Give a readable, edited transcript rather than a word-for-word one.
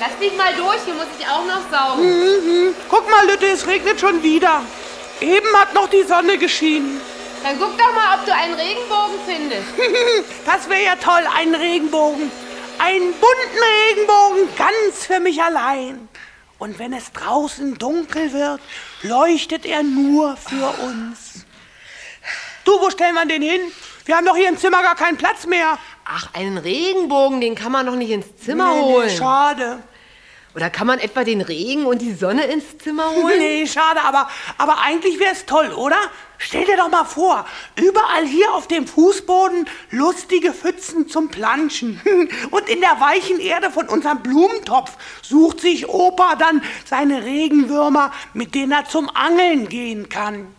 Lass dich mal durch, hier muss ich auch noch saugen. Guck mal, Lütte, es regnet schon wieder. Eben hat noch die Sonne geschienen. Dann guck doch mal, ob du einen Regenbogen findest. Das wäre ja toll, einen Regenbogen. Einen bunten Regenbogen, ganz für mich allein. Und wenn es draußen dunkel wird, leuchtet er nur für uns. Du, wo stellen wir den hin? Wir haben doch hier im Zimmer gar keinen Platz mehr. Ach, einen Regenbogen, den kann man doch nicht ins Zimmer holen. Nee, schade. Oder kann man etwa den Regen und die Sonne ins Zimmer holen? Nee, schade, aber eigentlich wäre es toll, oder? Stell dir doch mal vor, überall hier auf dem Fußboden lustige Pfützen zum Planschen. Und in der weichen Erde von unserem Blumentopf sucht sich Opa dann seine Regenwürmer, mit denen er zum Angeln gehen kann.